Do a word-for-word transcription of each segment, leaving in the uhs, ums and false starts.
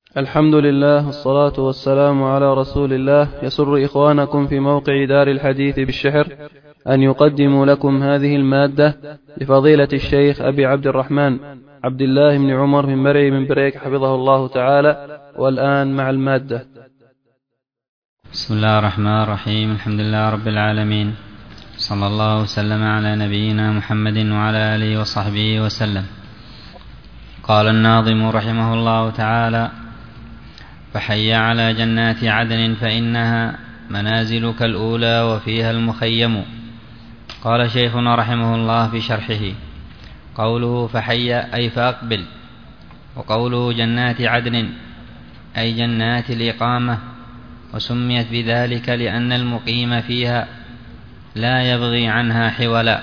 الحمد لله والصلاة والسلام على رسول الله. يسر إخوانكم في موقع دار الحديث بالشحر أن يقدموا لكم هذه المادة لفضيلة الشيخ أبي عبد الرحمن عبد الله بن عمر بن مرعي بن بريك حفظه الله تعالى. والآن مع المادة. بسم الله الرحمن الرحيم. الحمد لله رب العالمين، صلى الله وسلم على نبينا محمد وعلى آله وصحبه وسلم. قال الناظم رحمه الله تعالى: فحي على جنات عدن فإنها منازلك الأولى وفيها المخيم. قال شيخنا رحمه الله في شرحه: قوله فحي أي فأقبل، وقوله جنات عدن أي جنات الإقامة، وسميت بذلك لأن المقيم فيها لا يبغي عنها حولا.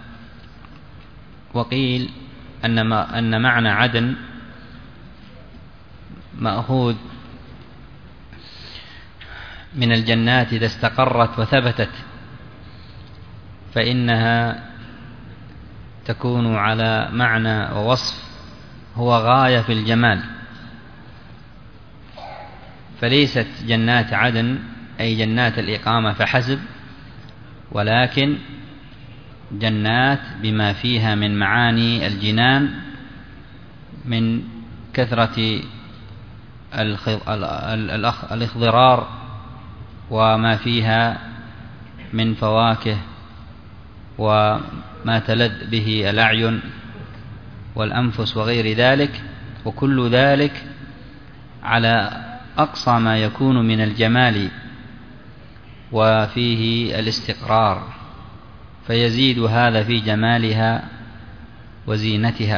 وقيل أن, أن معنى عدن مأخوذ من الجنات إذا استقرت وثبتت، فإنها تكون على معنى ووصف هو غاية في الجمال، فليست جنات عدن أي جنات الإقامة فحسب، ولكن جنات بما فيها من معاني الجنان من كثرة الاخضرار وما فيها من فواكه وما تلذ به الأعين والأنفس وغير ذلك، وكل ذلك على أقصى ما يكون من الجمال وفيه الاستقرار، فيزيد هذا في جمالها وزينتها.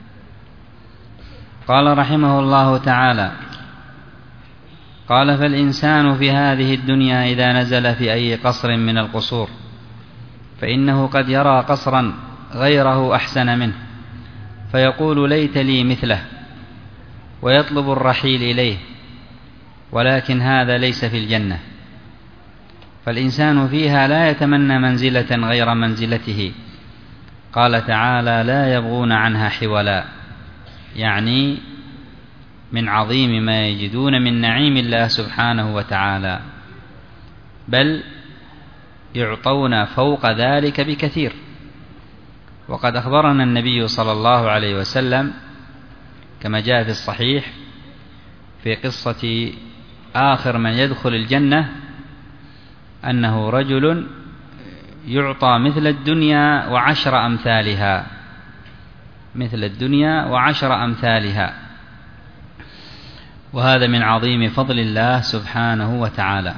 قال رحمه الله تعالى: قال فالإنسان في هذه الدنيا إذا نزل في أي قصر من القصور فإنه قد يرى قصرا غيره أحسن منه فيقول ليت لي مثله، ويطلب الرحيل إليه، ولكن هذا ليس في الجنة، فالإنسان فيها لا يتمنى منزلة غير منزلته. قال تعالى: لا يبغون عنها حولا، يعني من عظيم ما يجدون من نعيم الله سبحانه وتعالى، بل يعطون فوق ذلك بكثير. وقد أخبرنا النبي صلى الله عليه وسلم كما جاء في الصحيح في قصة آخر من يدخل الجنة أنه رجل يعطى مثل الدنيا وعشر أمثالها، مثل الدنيا وعشر أمثالها، وهذا من عظيم فضل الله سبحانه وتعالى.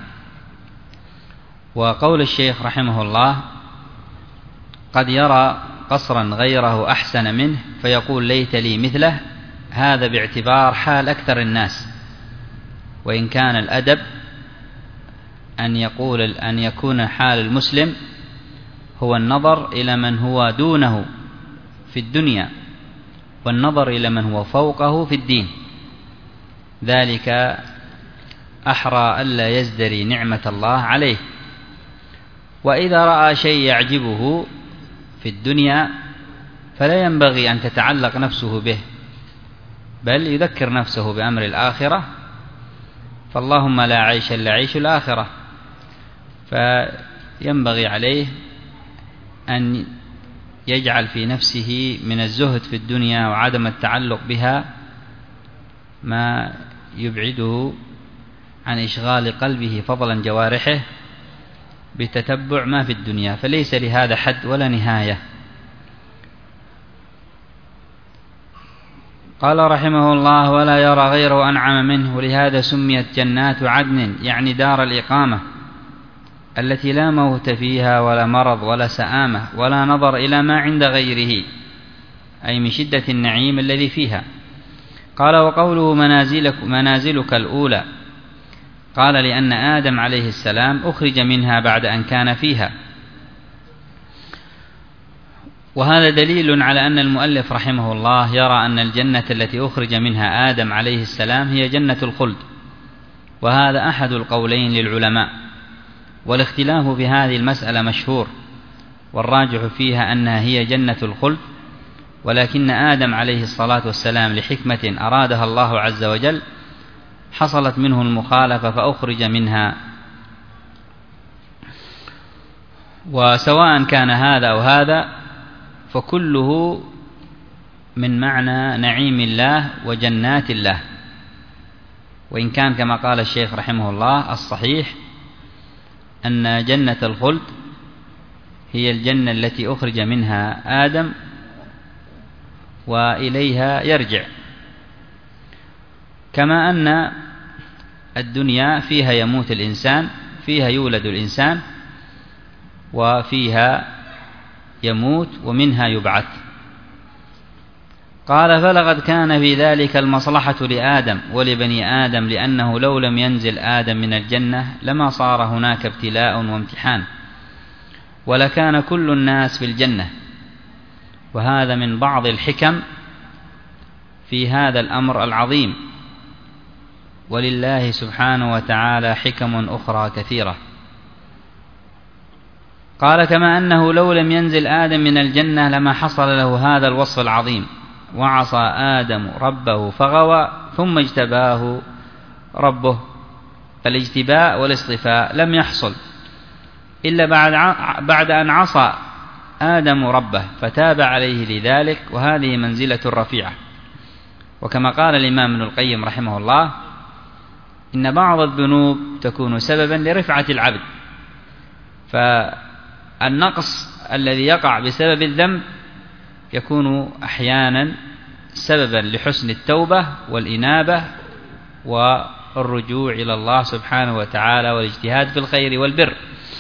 وقول الشيخ رحمه الله: قد يرى قصرا غيره أحسن منه فيقول ليت لي مثله، هذا باعتبار حال أكثر الناس، وإن كان الأدب أن يقول أن يكون حال المسلم هو النظر إلى من هو دونه في الدنيا والنظر إلى من هو فوقه في الدين، ذلك أحرى ألا يزدري نعمة الله عليه. وإذا رأى شيء يعجبه في الدنيا فلا ينبغي أن تتعلق نفسه به، بل يذكر نفسه بأمر الآخرة، فاللهم لا عيش إلا عيش الآخرة، فينبغي عليه أن يجعل في نفسه من الزهد في الدنيا وعدم التعلق بها ما يبعده عن إشغال قلبه فضلا جوارحه بتتبع ما في الدنيا، فليس لهذا حد ولا نهاية. قال رحمه الله: ولا يرى غيره أنعم منه، لهذا سميت جنات عدن، يعني دار الإقامة التي لا موت فيها ولا مرض ولا سآمة ولا نظر إلى ما عند غيره، أي من شدة النعيم الذي فيها. قال: وقوله منازلك, منازلك الأولى، قال لأن آدم عليه السلام أخرج منها بعد أن كان فيها، وهذا دليل على أن المؤلف رحمه الله يرى أن الجنة التي أخرج منها آدم عليه السلام هي جنة الخلد، وهذا أحد القولين للعلماء، والاختلاف في هذه المسألة مشهور، والراجح فيها أنها هي جنة الخلد، ولكن آدم عليه الصلاة والسلام لحكمة أرادها الله عز وجل حصلت منه المخالفة فأخرج منها. وسواء كان هذا أو هذا فكله من معنى نعيم الله وجنات الله، وإن كان كما قال الشيخ رحمه الله الصحيح أن جنة الخلد هي الجنة التي أخرج منها آدم وإليها يرجع، كما أن الدنيا فيها يموت الإنسان، فيها يولد الإنسان وفيها يموت ومنها يبعث. قال فلقد كان في ذلك المصلحة لآدم ولبني آدم، لأنه لو لم ينزل آدم من الجنة لما صار هناك ابتلاء وامتحان، ولكان كل الناس في الجنة. وهذا من بعض الحكم في هذا الأمر العظيم، ولله سبحانه وتعالى حكم أخرى كثيرة. قال كما أنه لو لم ينزل آدم من الجنة لما حصل له هذا الوصف العظيم، وعصى آدم ربه فغوى ثم اجتباه ربه. فالاجتباء والاصطفاء لم يحصل إلا بعد بعد أن عصى آدم ربه فتاب عليه لذلك، وهذه منزلة رفيعة. وكما قال الإمام ابن القيم رحمه الله إن بعض الذنوب تكون سببا لرفعة العبد، فالنقص الذي يقع بسبب الذنب يكون أحيانا سببا لحسن التوبة والإنابة والرجوع إلى الله سبحانه وتعالى والاجتهاد في الخير والبر.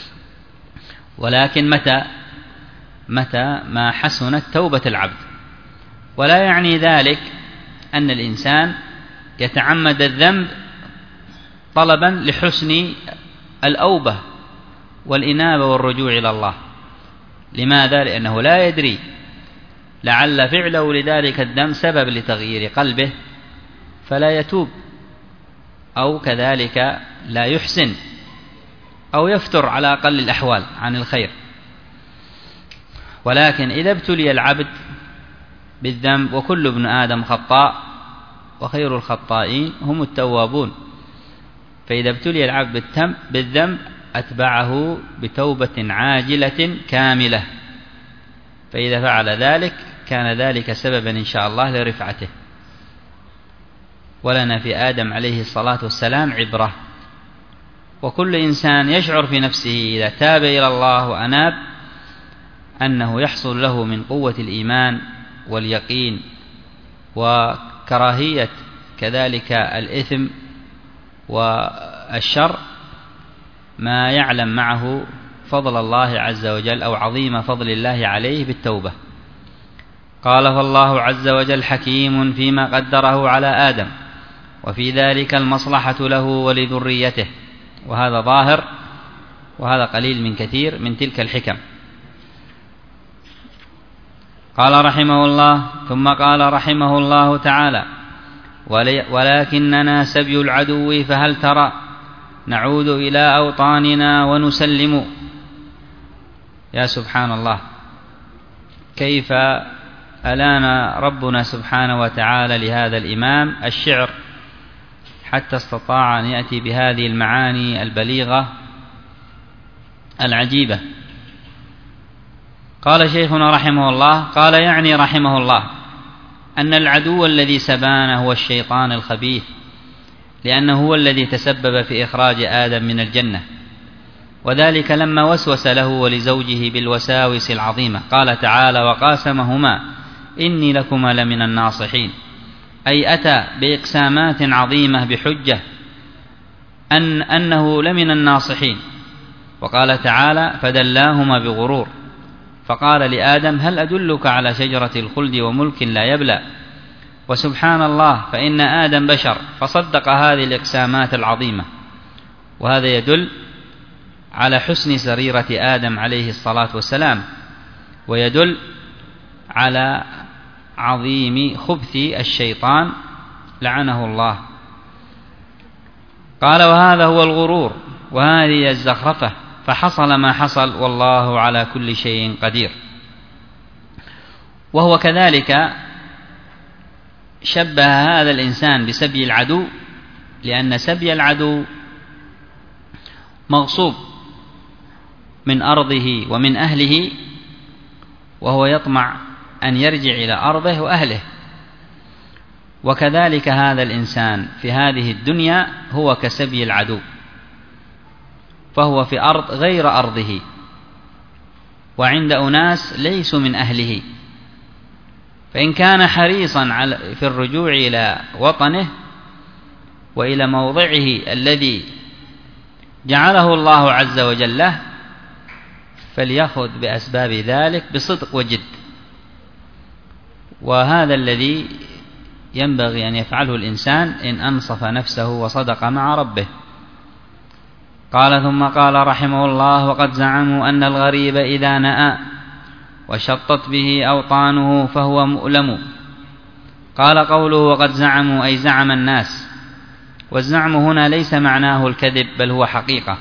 ولكن متى متى ما حسنت توبة العبد. ولا يعني ذلك أن الإنسان يتعمد الذنب طلبا لحسن الأوبة والإنابة والرجوع إلى الله. لماذا؟ لأنه لا يدري، لعل فعله لذلك الذنب سبب لتغيير قلبه فلا يتوب، أو كذلك لا يحسن، أو يفتر على أقل الأحوال عن الخير. ولكن إذا ابتلي العبد بالذنب، وكل ابن آدم خطاء وخير الخطائين هم التوابون، فإذا ابتلي العبد بالذنب أتبعه بتوبة عاجلة كاملة، فإذا فعل ذلك كان ذلك سببا إن شاء الله لرفعته. ولنا في آدم عليه الصلاة والسلام عبرة، وكل إنسان يشعر في نفسه إذا تاب إلى الله وأناب أنه يحصل له من قوة الإيمان واليقين وكراهية كذلك الإثم والشر ما يعلم معه فضل الله عز وجل أو عظيم فضل الله عليه بالتوبة. قال فالله عز وجل حكيم فيما قدره على آدم، وفي ذلك المصلحة له ولذريته. وهذا ظاهر، وهذا قليل من كثير من تلك الحكم. قال رحمه الله ثم قال رحمه الله تعالى ولكننا سبي العدو فهل ترى نعود إلى أوطاننا ونسلم. يا سبحان الله، كيف ألان ربنا سبحانه وتعالى لهذا الإمام الشعر حتى استطاع أن يأتي بهذه المعاني البليغة العجيبة. قال شيخنا رحمه الله، قال يعني رحمه الله أن العدو الذي سبانا هو الشيطان الخبيث، لأنه هو الذي تسبب في إخراج آدم من الجنة، وذلك لما وسوس له ولزوجه بالوساوس العظيمة. قال تعالى وقاسمهما إني لكما لمن الناصحين، أي أتى بإقسامات عظيمة بحجة أن أنه لمن الناصحين. وقال تعالى فدلاهما بغرور، فقال لآدم هل أدلك على شجرة الخلد وملك لا يبلى. وسبحان الله، فإن آدم بشر فصدق هذه الإقسامات العظيمة، وهذا يدل على حسن سريرة آدم عليه الصلاة والسلام، ويدل على عظيم خبث الشيطان لعنه الله. قال وهذا هو الغرور وهذه الزخرفة، فحصل ما حصل والله على كل شيء قدير. وهو كذلك شبه هذا الإنسان بسبي العدو لأن سبي العدو مغصوب من أرضه ومن أهله، وهو يطمع أن يرجع إلى أرضه وأهله. وكذلك هذا الإنسان في هذه الدنيا هو كسبي العدو، فهو في أرض غير أرضه، وعند أناس ليسوا من أهله، فإن كان حريصا في الرجوع إلى وطنه وإلى موضعه الذي جعله الله عز وجل له، فليأخذ بأسباب ذلك بصدق وجد. وهذا الذي ينبغي أن يفعله الإنسان إن أنصف نفسه وصدق مع ربه. قال ثم قال رحمه الله: وقد زعموا أن الغريب إذا نأى وشطت به أوطانه فهو مؤلم. قال قوله وقد زعموا أي زعم الناس، والزعم هنا ليس معناه الكذب بل هو حقيقة.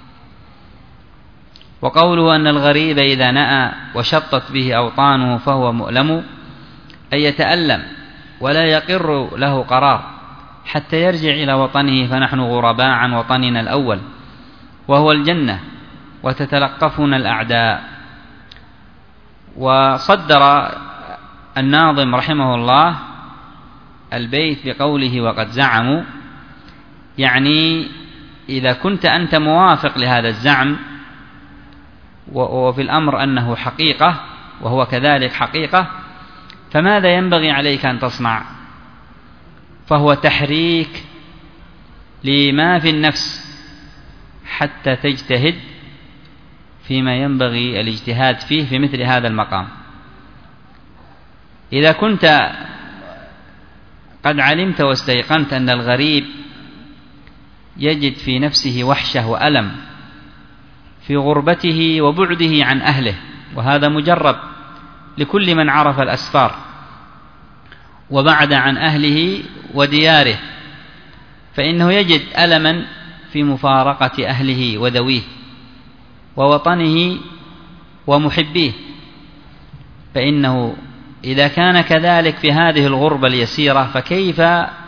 وقوله أن الغريب إذا نأى وشطت به أوطانه فهو مؤلم أي يتألم ولا يقر له قرار حتى يرجع إلى وطنه، فنحن غرباء عن وطننا الأول وهو الجنة، وتتلقفنا الأعداء. وصدر الناظم رحمه الله البيت بقوله وقد زعموا، يعني إذا كنت أنت موافق لهذا الزعم وفي الأمر أنه حقيقة وهو كذلك حقيقة، فماذا ينبغي عليك أن تصنع؟ فهو تحريك لما في النفس حتى تجتهد فيما ينبغي الاجتهاد فيه في مثل هذا المقام. إذا كنت قد علمت واستيقنت أن الغريب يجد في نفسه وحشة وألم في غربته وبعده عن أهله، وهذا مجرب لكل من عرف الأسفار وبعد عن أهله ودياره، فإنه يجد ألما في مفارقة أهله وذويه ووطنه ومحبيه. فإنه إذا كان كذلك في هذه الغربة اليسيرة، فكيف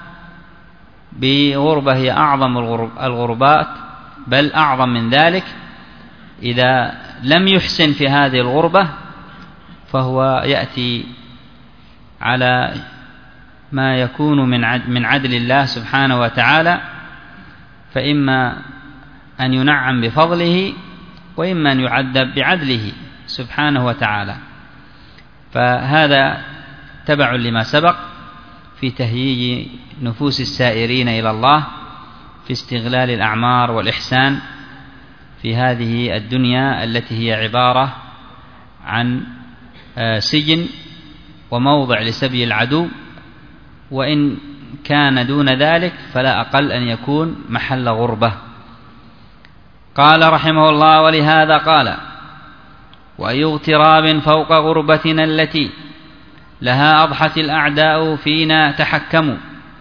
بغربة هي أعظم الغربات بل أعظم من ذلك؟ إذا لم يحسن في هذه الغربة فهو يأتي على ما يكون من عدل الله سبحانه وتعالى، فإما أن ينعم بفضله وإما أن يعذب بعدله سبحانه وتعالى. فهذا تبع لما سبق في تهييج نفوس السائرين إلى الله في استغلال الأعمار والإحسان في هذه الدنيا التي هي عبارة عن سجن وموضع لسبي العدو، وإن كان دون ذلك فلا أقل أن يكون محل غربة. قال رحمه الله: ولهذا قال: وأي اغتراب فوق غربتنا التي لها أضحت الأعداء فينا تحكموا.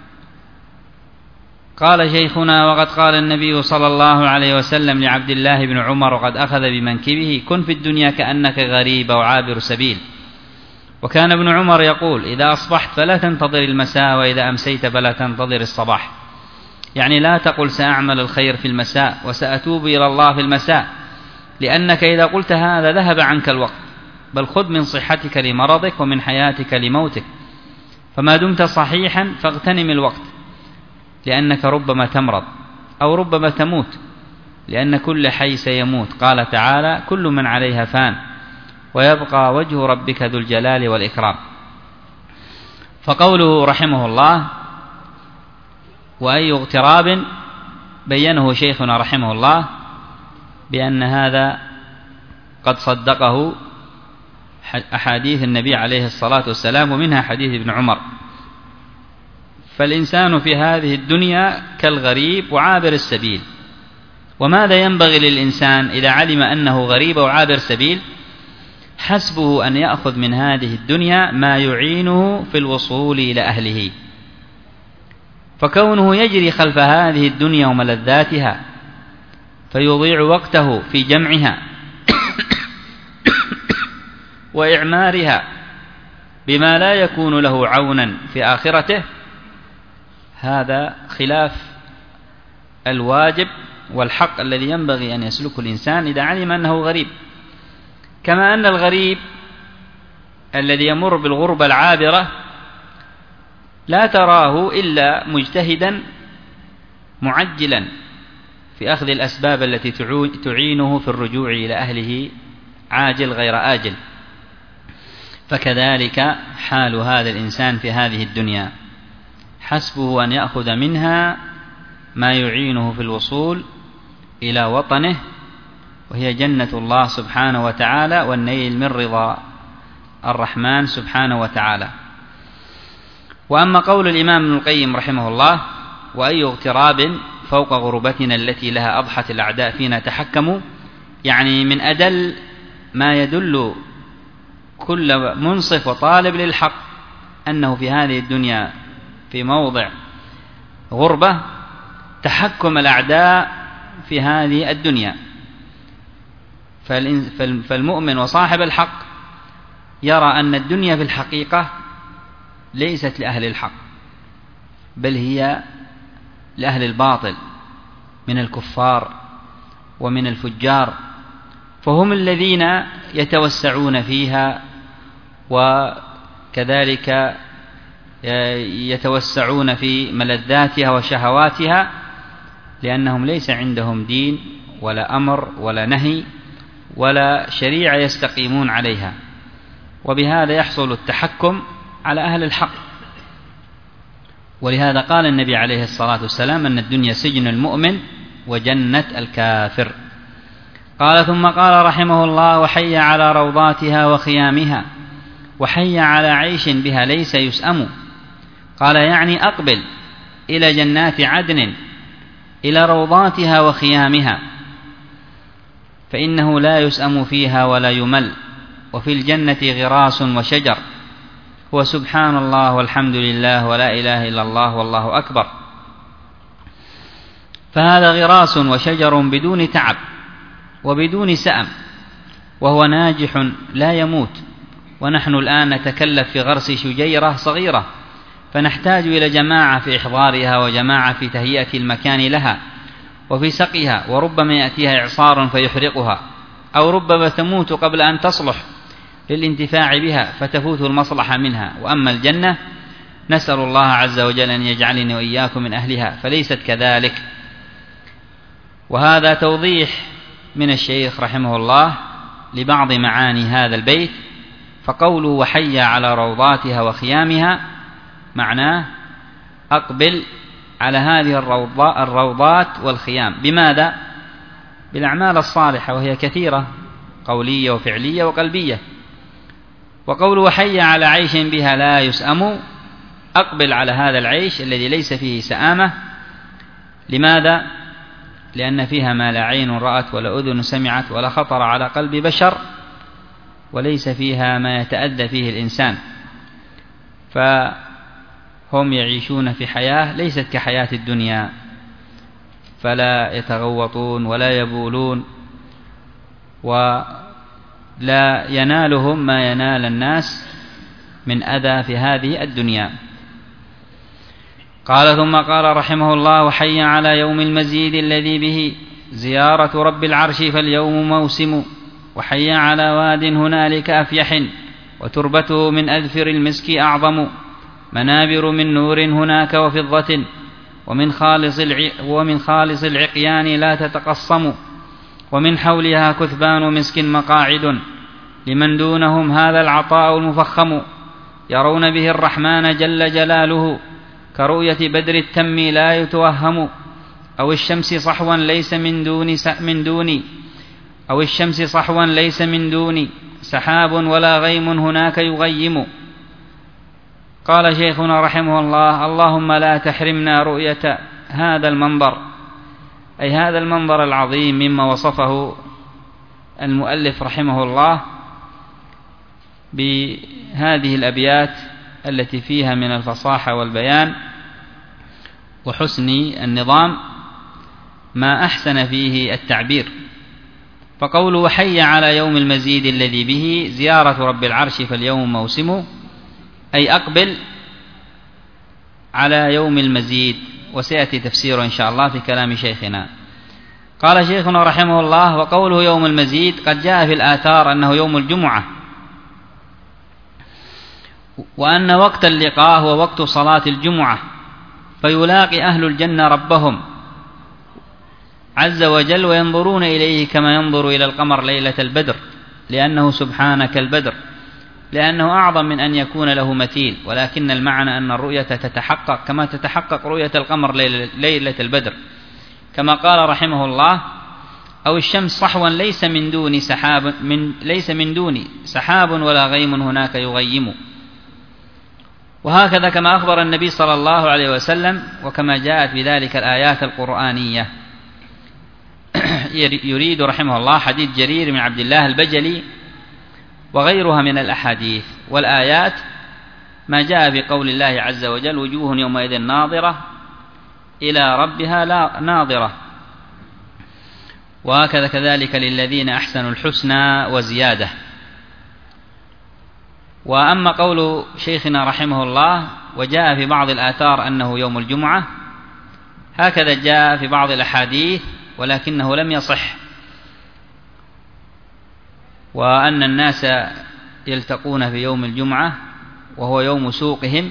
قال شيخنا: وقد قال النبي صلى الله عليه وسلم لعبد الله بن عمر وقد أخذ بمنكبه: كن في الدنيا كأنك غريب وعابر سبيل. وكان ابن عمر يقول: إذا أصبحت فلا تنتظر المساء، وإذا أمسيت فلا تنتظر الصباح. يعني لا تقل سأعمل الخير في المساء وسأتوب إلى الله في المساء، لأنك إذا قلت هذا ذهب عنك الوقت، بل خذ من صحتك لمرضك ومن حياتك لموتك، فما دمت صحيحا فاغتنم الوقت، لأنك ربما تمرض أو ربما تموت، لأن كل حي سيموت. قال تعالى: كل من عليها فان ويبقى وجه ربك ذو الجلال والإكرام. فقوله رحمه الله: وأي اغتراب، بينه شيخنا رحمه الله بأن هذا قد صدقه أحاديث النبي عليه الصلاة والسلام، ومنها حديث ابن عمر. فالإنسان في هذه الدنيا كالغريب وعابر السبيل. وماذا ينبغي للإنسان إذا علم أنه غريب وعابر سبيل؟ حسبه أن يأخذ من هذه الدنيا ما يعينه في الوصول إلى أهله، فكونه يجري خلف هذه الدنيا وملذاتها فيضيع وقته في جمعها وإعمارها بما لا يكون له عونا في آخرته، هذا خلاف الواجب والحق الذي ينبغي أن يسلكه الإنسان إذا علم أنه غريب. كما أن الغريب الذي يمر بالغربة العابرة لا تراه إلا مجتهدا معجلا في أخذ الأسباب التي تعينه في الرجوع إلى أهله عاجل غير آجل، فكذلك حال هذا الإنسان في هذه الدنيا، حسبه أن يأخذ منها ما يعينه في الوصول إلى وطنه وهي جنة الله سبحانه وتعالى والنيل من رضا الرحمن سبحانه وتعالى. وأما قول الإمام ابن القيم رحمه الله: وأي اغتراب فوق غربتنا التي لها أضحت الأعداء فينا تحكموا، يعني من أدل ما يدل كل منصف وطالب للحق أنه في هذه الدنيا في موضع غربة تحكم الأعداء في هذه الدنيا. فالمؤمن وصاحب الحق يرى أن الدنيا في الحقيقة ليست لأهل الحق، بل هي لأهل الباطل من الكفار ومن الفجار، فهم الذين يتوسعون فيها وكذلك يتوسعون في ملذاتها وشهواتها، لأنهم ليس عندهم دين ولا أمر ولا نهي ولا شريعة يستقيمون عليها، وبهذا يحصل التحكم على أهل الحق. ولهذا قال النبي عليه الصلاة والسلام أن الدنيا سجن المؤمن وجنة الكافر. قال ثم قال رحمه الله: وحي على روضاتها وخيامها، وحي على عيش بها ليس يسأم. قال يعني أقبل إلى جنات عدن إلى روضاتها وخيامها، فإنه لا يسأم فيها ولا يمل، وفي الجنة غراس وشجر، هو سبحان الله والحمد لله ولا إله إلا الله والله أكبر. فهذا غراس وشجر بدون تعب وبدون سأم، وهو ناجح لا يموت. ونحن الآن نتكلف في غرس شجيرة صغيرة، فنحتاج إلى جماعة في إحضارها وجماعة في تهيئة المكان لها وفي سقيها، وربما يأتيها إعصار فيحرقها، أو ربما تموت قبل أن تصلح للانتفاع بها فتفوت المصلحة منها. وأما الجنة نسأل الله عز وجل أن يجعلني وإياكم من أهلها، فليست كذلك. وهذا توضيح من الشيخ رحمه الله لبعض معاني هذا البيت. فقوله وحي على روضاتها وخيامها معناه أقبل على هذه الروضات والخيام. بماذا؟ بالأعمال الصالحة، وهي كثيرة قولية وفعلية وقلبية. وقوله وحي على عيش بها لا يسأم، أقبل على هذا العيش الذي ليس فيه سآمة. لماذا؟ لأن فيها ما لا عين رأت ولا أذن سمعت ولا خطر على قلب بشر، وليس فيها ما يتأذى فيه الإنسان. فهم يعيشون في حياة ليست كحياة الدنيا، فلا يتغوطون ولا يبولون، ولا ينالهم ما ينال الناس من أذى في هذه الدنيا. قال ثم قال رحمه الله وحي على يوم المزيد الذي به زيارة رب العرش فاليوم موسم، وحي على واد هنالك أفيح وتربته من أذفر المسك أعظم، منابر من نور هناك وفضة ومن خالص, الع... ومن خالص العقيان لا تتقصم، ومن حولها كثبان مسك مقاعد لمن دونهم هذا العطاء المفخم، يرون به الرحمن جل جلاله كرؤية بدر التم لا يتوهم، أو الشمس صحوا ليس من دون من دوني أو الشمس صحوا ليس من دوني سحاب ولا غيم هناك يغيم. قال شيخنا رحمه الله اللهم لا تحرمنا رؤية هذا المنظر، أي هذا المنظر العظيم مما وصفه المؤلف رحمه الله بهذه الأبيات التي فيها من الفصاحة والبيان وحسن النظام ما أحسن فيه التعبير. فقوله وحي على يوم المزيد الذي به زيارة رب العرش فاليوم موسم، أي أقبل على يوم المزيد، وسيأتي تفسيره إن شاء الله في كلام شيخنا. قال شيخنا رحمه الله: وقوله يوم المزيد قد جاء في الآثار أنه يوم الجمعة، وأن وقت اللقاء هو وقت صلاة الجمعة، فيلاقي أهل الجنة ربهم عز وجل وينظرون إليه كما ينظر إلى القمر ليلة البدر، لأنه سبحانه كالبدر، لأنه أعظم من أن يكون له مثيل، ولكن المعنى أن الرؤية تتحقق كما تتحقق رؤية القمر ليلة البدر، كما قال رحمه الله: أو الشمس صحوا ليس من دون سحاب من ليس من دون سحاب ولا غيم هناك يغيم. وهكذا كما أخبر النبي صلى الله عليه وسلم، وكما جاءت بذلك الآيات القرآنية. يريد رحمه الله حديث جرير بن عبد الله البجلي وغيرها من الأحاديث، والآيات ما جاء بقول الله عز وجل: وجوه يومئذ ناظرة إلى ربها لا ناظرة. وهكذا كذلك للذين أحسنوا الحسنى وزيادة. وأما قول شيخنا رحمه الله: وجاء في بعض الآثار أنه يوم الجمعة، هكذا جاء في بعض الأحاديث ولكنه لم يصح، وأن الناس يلتقون في يوم الجمعة وهو يوم سوقهم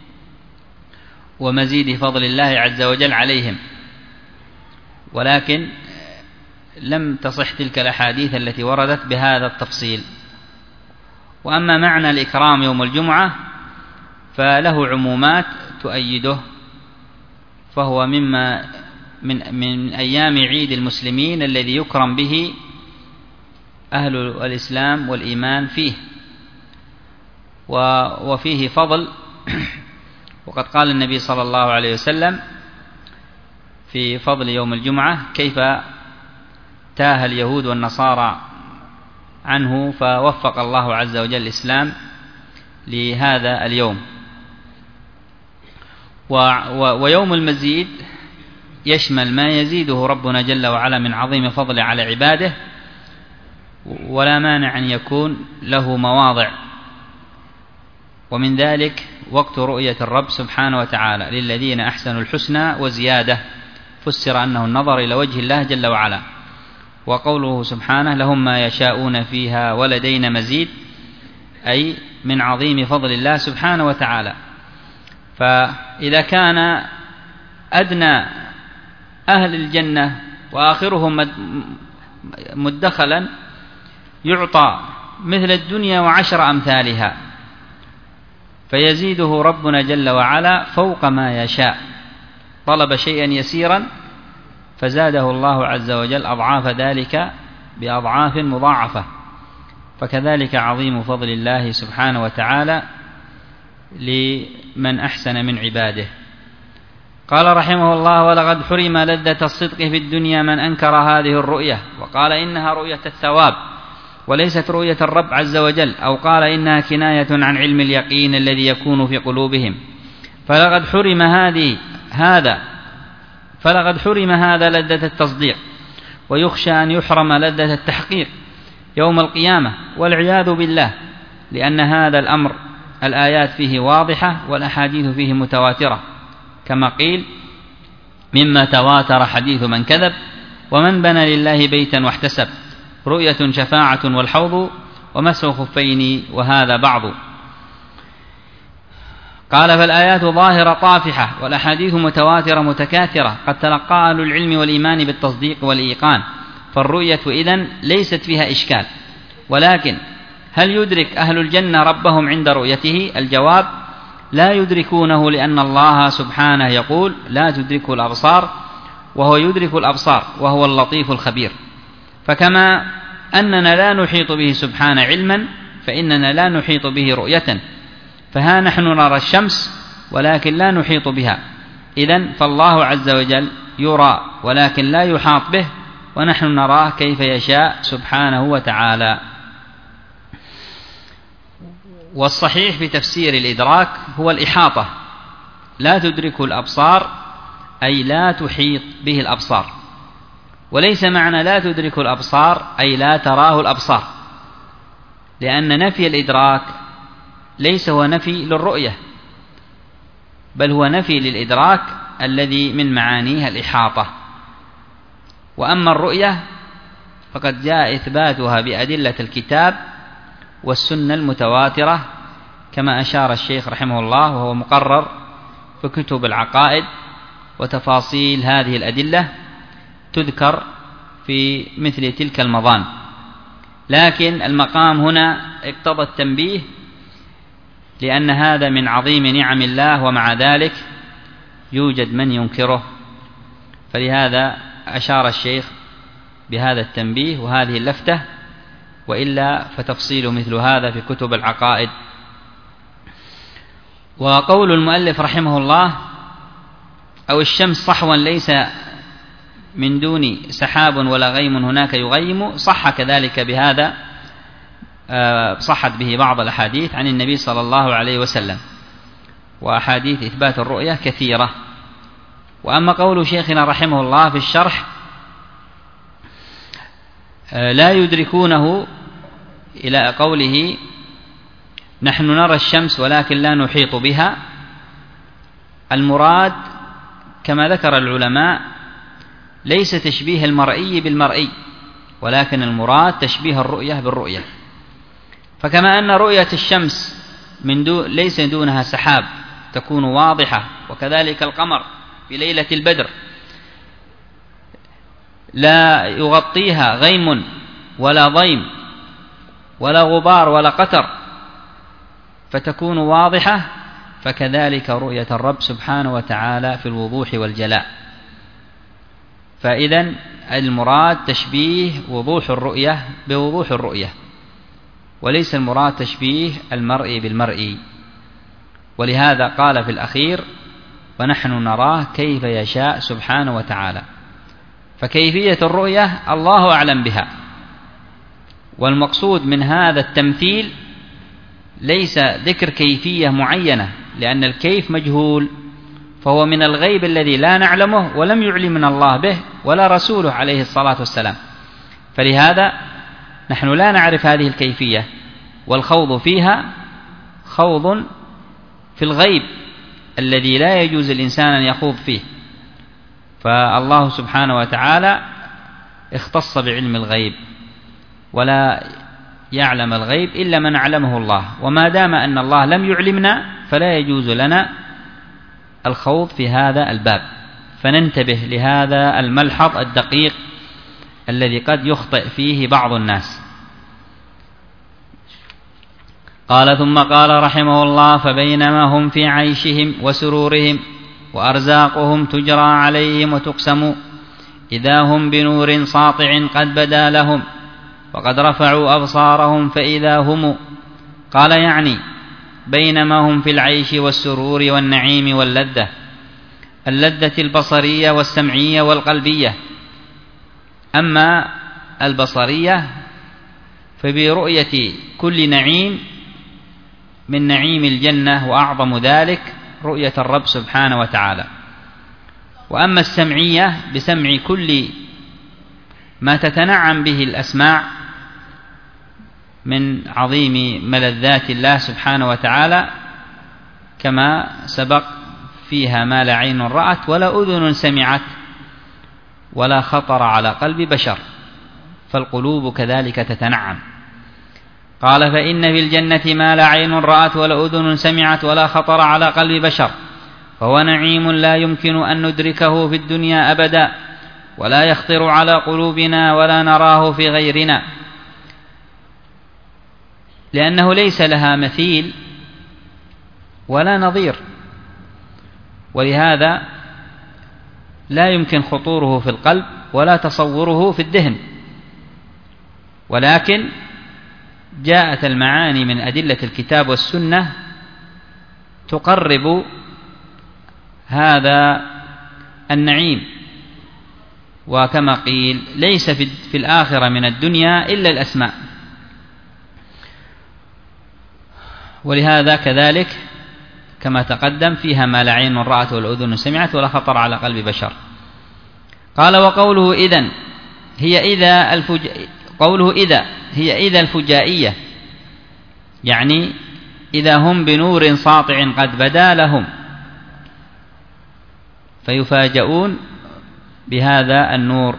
ومزيد فضل الله عز وجل عليهم، ولكن لم تصح تلك الأحاديث التي وردت بهذا التفصيل. وأما معنى الإكرام يوم الجمعة فله عمومات تؤيده، فهو مما من, من أيام عيد المسلمين الذي يكرم به أهل الإسلام والإيمان فيه، وفيه فضل. وقد قال النبي صلى الله عليه وسلم في فضل يوم الجمعة: كيف تاه اليهود والنصارى عنه فوفق الله عز وجل الإسلام لهذا اليوم. ويوم المزيد يشمل ما يزيده ربنا جل وعلا من عظيم فضل على عباده، ولا مانع أن يكون له مواضع، ومن ذلك وقت رؤية الرب سبحانه وتعالى للذين أحسنوا الحسنى وزيادة، فسر أنه النظر إلى وجه الله جل وعلا. وقوله سبحانه: لهم ما يشاءون فيها ولدينا مزيد، أي من عظيم فضل الله سبحانه وتعالى. فإذا كان أدنى أهل الجنة وآخرهم مدخلا يعطى مثل الدنيا وعشر أمثالها، فيزيده ربنا جل وعلا فوق ما يشاء. طلب شيئا يسيرا فزاده الله عز وجل أضعاف ذلك بأضعاف مضاعفة، فكذلك عظيم فضل الله سبحانه وتعالى لمن أحسن من عباده. قال رحمه الله: ولقد حرم لذة الصدق في الدنيا من أنكر هذه الرؤية، وقال إنها رؤية الثواب وليست رؤية الرب عز وجل، أو قال إنها كناية عن علم اليقين الذي يكون في قلوبهم. فلقد حرم هذه هذا فلقد حرم هذا لذة التصديق، ويخشى أن يحرم لذة التحقيق يوم القيامة والعياذ بالله، لأن هذا الأمر الآيات فيه واضحة والأحاديث فيه متواترة، كما قيل: مما تواتر حديث من كذب، ومن بنى لله بيتا واحتسب، رؤية شفاعة والحوض، ومسح خفين وهذا بعض. قال: فالآيات ظاهرة طافحة، والأحاديث متواترة متكاثرة، قد تلقى أهل العلم والإيمان بالتصديق والإيقان، فالرؤية إذن ليست فيها إشكال. ولكن هل يدرك أهل الجنة ربهم عند رؤيته؟ الجواب: لا يدركونه، لأن الله سبحانه يقول: لا تدركه الأبصار وهو يدرك الأبصار وهو اللطيف الخبير. فكما أننا لا نحيط به سبحانه علما، فإننا لا نحيط به رؤية. فها نحن نرى الشمس ولكن لا نحيط بها، إذن فالله عز وجل يرى ولكن لا يحاط به، ونحن نراه كيف يشاء سبحانه وتعالى. والصحيح في تفسير الإدراك هو الإحاطة، لا تدرك الأبصار أي لا تحيط به الأبصار، وليس معنى لا تدرك الأبصار أي لا تراه الأبصار، لأن نفي الإدراك ليس هو نفي للرؤية، بل هو نفي للإدراك الذي من معانيها الإحاطة. وأما الرؤية فقد جاء إثباتها بأدلة الكتاب والسنة المتواترة كما أشار الشيخ رحمه الله، وهو مقرر في كتب العقائد، وتفاصيل هذه الأدلة تذكر في مثل تلك المضان. لكن المقام هنا اقتضى التنبيه لأن هذا من عظيم نعم الله، ومع ذلك يوجد من ينكره، فلهذا أشار الشيخ بهذا التنبيه وهذه اللفتة، وإلا فتفصيل مثل هذا في كتب العقائد. وقول المؤلف رحمه الله أو الشمس صحوا ليس من دون سحاب ولا غيم هناك يغيم، صح كذلك بهذا، صحت به بعض الأحاديث عن النبي صلى الله عليه وسلم، وأحاديث إثبات الرؤية كثيرة. وأما قول شيخنا رحمه الله في الشرح لا يدركونه إلى قوله نحن نرى الشمس ولكن لا نحيط بها، المراد كما ذكر العلماء ليس تشبيه المرئي بالمرئي، ولكن المراد تشبيه الرؤية بالرؤية. فكما أن رؤية الشمس من دون ليس دونها سحاب تكون واضحة، وكذلك القمر في ليلة البدر لا يغطيها غيم ولا ضيم ولا غبار ولا قتر فتكون واضحة، فكذلك رؤية الرب سبحانه وتعالى في الوضوح والجلاء. فإذن المراد تشبيه وضوح الرؤية بوضوح الرؤية، وليس المراد تشبيه المرئي بالمرئي. ولهذا قال في الأخير ونحن نراه كيف يشاء سبحانه وتعالى، فكيفية الرؤية الله أعلم بها. والمقصود من هذا التمثيل ليس ذكر كيفية معينة، لأن الكيف مجهول، فهو من الغيب الذي لا نعلمه ولم يعلمنا الله به ولا رسوله عليه الصلاة والسلام. فلهذا نحن لا نعرف هذه الكيفية، والخوض فيها خوض في الغيب الذي لا يجوز الإنسان أن يخوض فيه. فالله سبحانه وتعالى اختص بعلم الغيب، ولا يعلم الغيب إلا من علمه الله، وما دام أن الله لم يعلمنا فلا يجوز لنا الخوض في هذا الباب. فننتبه لهذا الملحظ الدقيق الذي قد يخطئ فيه بعض الناس. قال ثم قال رحمه الله فبينما هم في عيشهم وسرورهم وأرزاقهم تجرى عليهم وتقسم إذا هم بنور ساطع قد بدا لهم وقد رفعوا أبصارهم فإذا هم، قال يعني بينما هم في العيش والسرور والنعيم واللذة، اللذة البصرية والسمعية والقلبية. أما البصرية فبرؤية كل نعيم من نعيم الجنة، وأعظم ذلك رؤية الرب سبحانه وتعالى. وأما السمعية بسمع كل ما تتنعم به الأسماع من عظيم ملذات الله سبحانه وتعالى، كما سبق فيها ما لا عين رأت ولا أذن سمعت ولا خطر على قلب بشر، فالقلوب كذلك تتنعم. قال فإن في الجنة ما لا عين رأت ولا أذن سمعت ولا خطر على قلب بشر، فهو نعيم لا يمكن أن ندركه في الدنيا أبدا، ولا يخطر على قلوبنا ولا نراه في غيرنا، لأنه ليس لها مثيل ولا نظير، ولهذا لا يمكن خطوره في القلب ولا تصوره في الذهن. ولكن جاءت المعاني من أدلة الكتاب والسنة تقرب هذا النعيم. وكما قيل ليس في الآخرة من الدنيا إلا الأسماء، ولهذا كذلك كما تقدم فيها ما لا عين رأت ولا أذن سمعت ولا خطر على قلب بشر. قال وقوله إذن هي إذا الفج... قوله إذا هي إذا الفجائية، يعني إذا هم بنور ساطع قد بدا لهم. فيفاجؤون بهذا النور.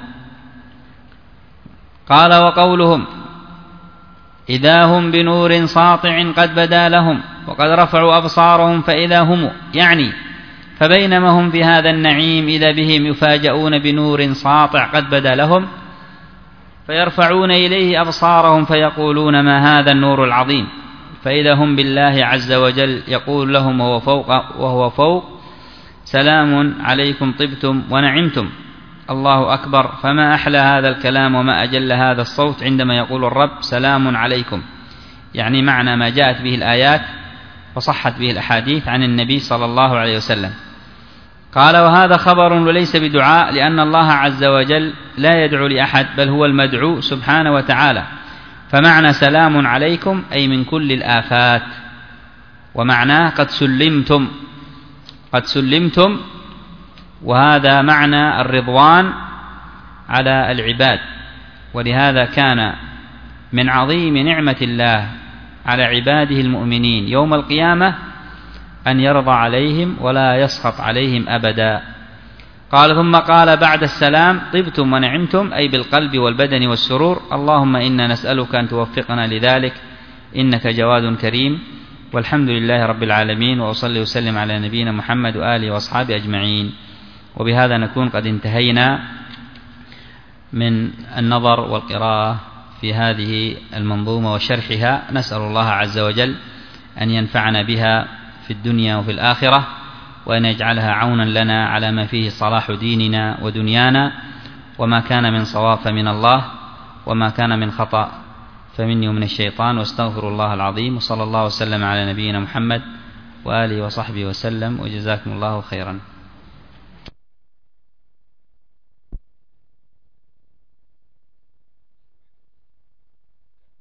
قال وقولهم إذا هم بنور ساطع قد بدا لهم وقد رفعوا أبصارهم فإذا هم، يعني فبينما هم في هذا النعيم إذا بهم يفاجؤون بنور ساطع قد بدا لهم فيرفعون إليه أبصارهم فيقولون ما هذا النور العظيم، فإذا هم بالله عز وجل يقول لهم وهو فوق, وهو فوق سلام عليكم طبتم ونعمتم. الله أكبر، فما أحلى هذا الكلام وما أجل هذا الصوت عندما يقول الرب سلام عليكم، يعني معنى ما جاءت به الآيات وصحت به الأحاديث عن النبي صلى الله عليه وسلم. قال وهذا خبر وليس بدعاء، لأن الله عز وجل لا يدعو لأحد بل هو المدعو سبحانه وتعالى، فمعنى سلام عليكم أي من كل الآفات، ومعناه قد سلمتم، قد سلمتم، وهذا معنى الرضوان على العباد. ولهذا كان من عظيم نعمة الله على عباده المؤمنين يوم القيامة أن يرضى عليهم ولا يسخط عليهم أبدا. قال ثم قال بعد السلام طبتم ونعمتم، أي بالقلب والبدن والسرور. اللهم إنا نسألك أن توفقنا لذلك إنك جواد كريم. والحمد لله رب العالمين، وأصلي وسلم على نبينا محمد وآله وأصحابه أجمعين. وبهذا نكون قد انتهينا من النظر والقراءة في هذه المنظومة وشرحها. نسأل الله عز وجل أن ينفعنا بها في الدنيا وفي الآخرة، وأن يجعلها عونا لنا على ما فيه صلاح ديننا ودنيانا، وما كان من صواب فمن الله، وما كان من خطأ فمني ومن الشيطان، واستغفر الله العظيم. وصلى الله وسلم على نبينا محمد وآله وصحبه وسلم، وجزاكم الله خيرا.